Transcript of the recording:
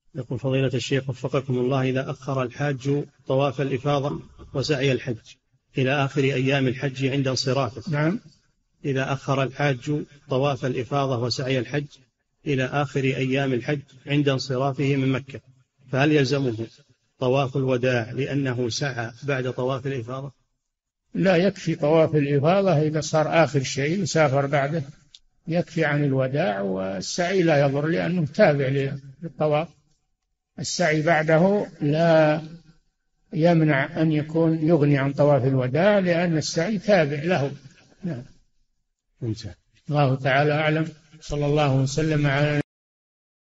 يقول فضيلة الشيخ وفقكم الله، إذا أخر الحاج طواف الإفاضة وسعي الحج إلى آخر أيام الحج عند انصرافه. نعم. إذا أخر الحاج طواف الإفاضة وسعي الحج إلى آخر أيام الحج عند انصرافه من مكة، فهل يلزمه طواف الوداع لأنه سعى بعد طواف الإفاضة؟ لا، يكفي طواف الإفاضة إذا صار آخر شيء وسافر بعده، يكفي عن الوداع، والسعي لا يضر لأنه تابع للطواف. السعي بعده لا يمنع أن يكون يغني عن طواف الوداع، لأن السعي تابع له. نعم. الله تعالى أعلم. صلى الله وسلم على